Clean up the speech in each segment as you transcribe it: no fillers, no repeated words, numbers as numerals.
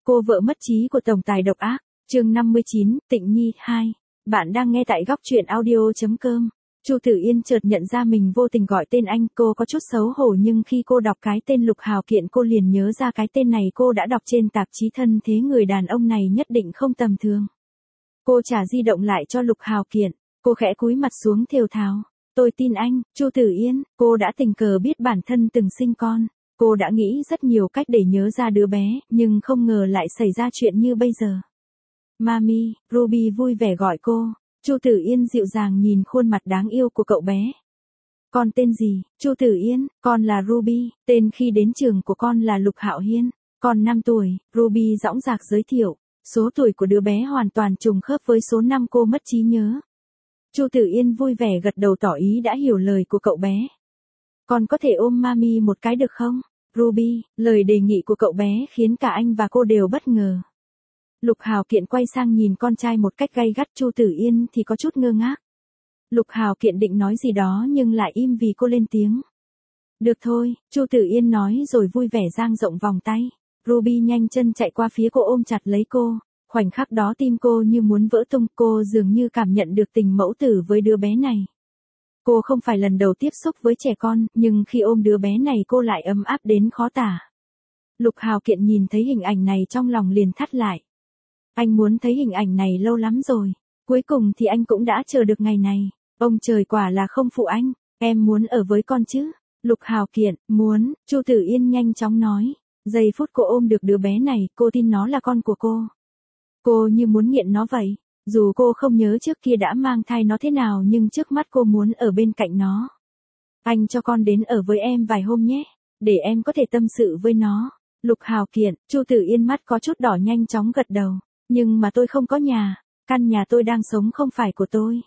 Cô vợ mất trí của tổng tài độc ác, chương 59, Tịnh Nhi 2. Bạn đang nghe tại góc truyện audio.com. Chu Tử Yên chợt nhận ra mình vô tình gọi tên anh, cô có chút xấu hổ nhưng khi cô đọc cái tên Lục Hào Kiện cô liền nhớ ra cái tên này cô đã đọc trên tạp chí thân thế người đàn ông này nhất định không tầm thường. Cô trả di động lại cho Lục Hào Kiện, cô khẽ cúi mặt xuống thều thào. Tôi tin anh, Chu Tử Yên, cô đã tình cờ biết bản thân từng sinh con. Cô đã nghĩ rất nhiều cách để nhớ ra đứa bé, nhưng không ngờ lại xảy ra chuyện như bây giờ. Mami, Ruby vui vẻ gọi cô. Chu Tử Yên dịu dàng nhìn khuôn mặt đáng yêu của cậu bé. Con tên gì? Chu Tử Yên, con là Ruby, tên khi đến trường của con là Lục Hạo Hiên. Con 5 tuổi, Ruby dõng dạc giới thiệu. Số tuổi của đứa bé hoàn toàn trùng khớp với số năm cô mất trí nhớ. Chu Tử Yên vui vẻ gật đầu tỏ ý đã hiểu lời của cậu bé. Con có thể ôm Mami một cái được không? Ruby, lời đề nghị của cậu bé khiến cả anh và cô đều bất ngờ. Lục Hào Kiện quay sang nhìn con trai một cách gay gắt, Chu Tử Yên thì có chút ngơ ngác. Lục Hào Kiện định nói gì đó nhưng lại im vì cô lên tiếng. Được thôi, Chu Tử Yên nói rồi vui vẻ dang rộng vòng tay. Ruby nhanh chân chạy qua phía cô ôm chặt lấy cô. Khoảnh khắc đó tim cô như muốn vỡ tung, cô dường như cảm nhận được tình mẫu tử với đứa bé này. Cô không phải lần đầu tiếp xúc với trẻ con, nhưng khi ôm đứa bé này cô lại ấm áp đến khó tả. Lục Hào Kiện nhìn thấy hình ảnh này trong lòng liền thắt lại. Anh muốn thấy hình ảnh này lâu lắm rồi. Cuối cùng thì anh cũng đã chờ được ngày này. Ông trời quả là không phụ anh. Em muốn ở với con chứ? Lục Hào Kiện, muốn, Chu Tử Yên nhanh chóng nói. Giây phút cô ôm được đứa bé này, cô tin nó là con của cô. Cô như muốn nghiện nó vậy. Dù cô không nhớ trước kia đã mang thai nó thế nào nhưng trước mắt cô muốn ở bên cạnh nó. Anh cho con đến ở với em vài hôm nhé, để em có thể tâm sự với nó. Lục Hào Kiện, Chu Tử Yên mắt có chút đỏ nhanh chóng gật đầu. Nhưng mà tôi không có nhà, căn nhà tôi đang sống không phải của tôi.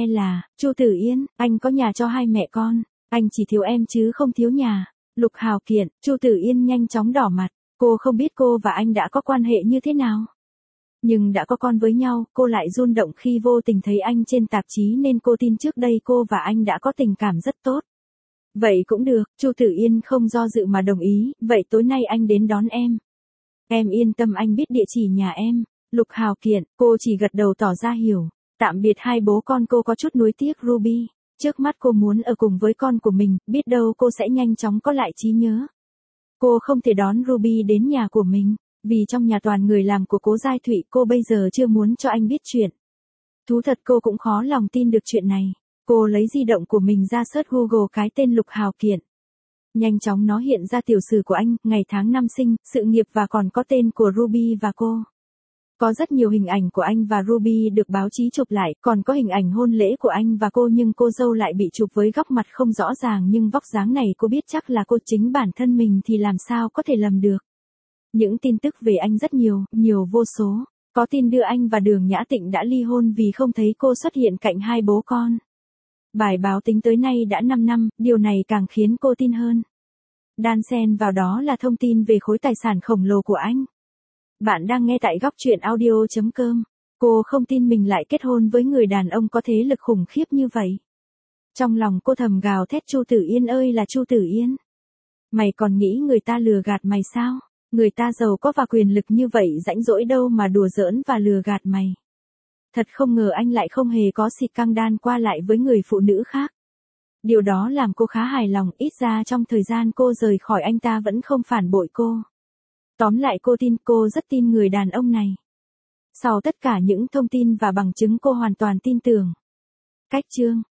Chu Tử Yên, anh có nhà cho hai mẹ con, anh chỉ thiếu em chứ không thiếu nhà. Lục Hào Kiện, Chu Tử Yên nhanh chóng đỏ mặt, cô không biết cô và anh đã có quan hệ như thế nào. Nhưng đã có con với nhau, cô lại run động khi vô tình thấy anh trên tạp chí nên cô tin trước đây cô và anh đã có tình cảm rất tốt. Vậy cũng được, Chu Tử Yên không do dự mà đồng ý, vậy tối nay anh đến đón em. Em yên tâm, anh biết địa chỉ nhà em. Lục Hào Kiện, cô chỉ gật đầu tỏ ra hiểu. Tạm biệt hai bố con, cô có chút nuối tiếc Ruby. Trước mắt cô muốn ở cùng với con của mình, biết đâu cô sẽ nhanh chóng có lại trí nhớ. Cô không thể đón Ruby đến nhà của mình. Vì trong nhà toàn người làm của Cố Giai Thụy, cô bây giờ chưa muốn cho anh biết chuyện. Thú thật cô cũng khó lòng tin được chuyện này. Cô lấy di động của mình ra search Google cái tên Lục Hào Kiện. Nhanh chóng nó hiện ra tiểu sử của anh, ngày tháng năm sinh, sự nghiệp và còn có tên của Ruby và cô. Có rất nhiều hình ảnh của anh và Ruby được báo chí chụp lại, còn có hình ảnh hôn lễ của anh và cô nhưng cô dâu lại bị chụp với góc mặt không rõ ràng nhưng vóc dáng này cô biết chắc là cô chính bản thân mình thì làm sao có thể lầm được. Những tin tức về anh rất nhiều vô số. Có tin đưa anh và Đường Nhã Tịnh đã ly hôn vì không thấy cô xuất hiện cạnh hai bố con. Bài báo tính tới nay đã 5 năm, điều này càng khiến cô tin hơn. Đan xen vào đó là thông tin về khối tài sản khổng lồ của anh. Bạn đang nghe tại góc truyện audio.com. Cô không tin mình lại kết hôn với người đàn ông có thế lực khủng khiếp như vậy. Trong lòng cô thầm gào thét, Chu Tử Yên ơi là Chu Tử Yên. Mày còn nghĩ người ta lừa gạt mày sao? Người ta giàu có và quyền lực như vậy rãnh rỗi đâu mà đùa giỡn và lừa gạt mày. Thật không ngờ anh lại không hề có xì căng đan qua lại với người phụ nữ khác. Điều đó làm cô khá hài lòng, ít ra trong thời gian cô rời khỏi anh ta vẫn không phản bội cô. Tóm lại cô rất tin người đàn ông này. Sau tất cả những thông tin và bằng chứng cô hoàn toàn tin tưởng. Cách chương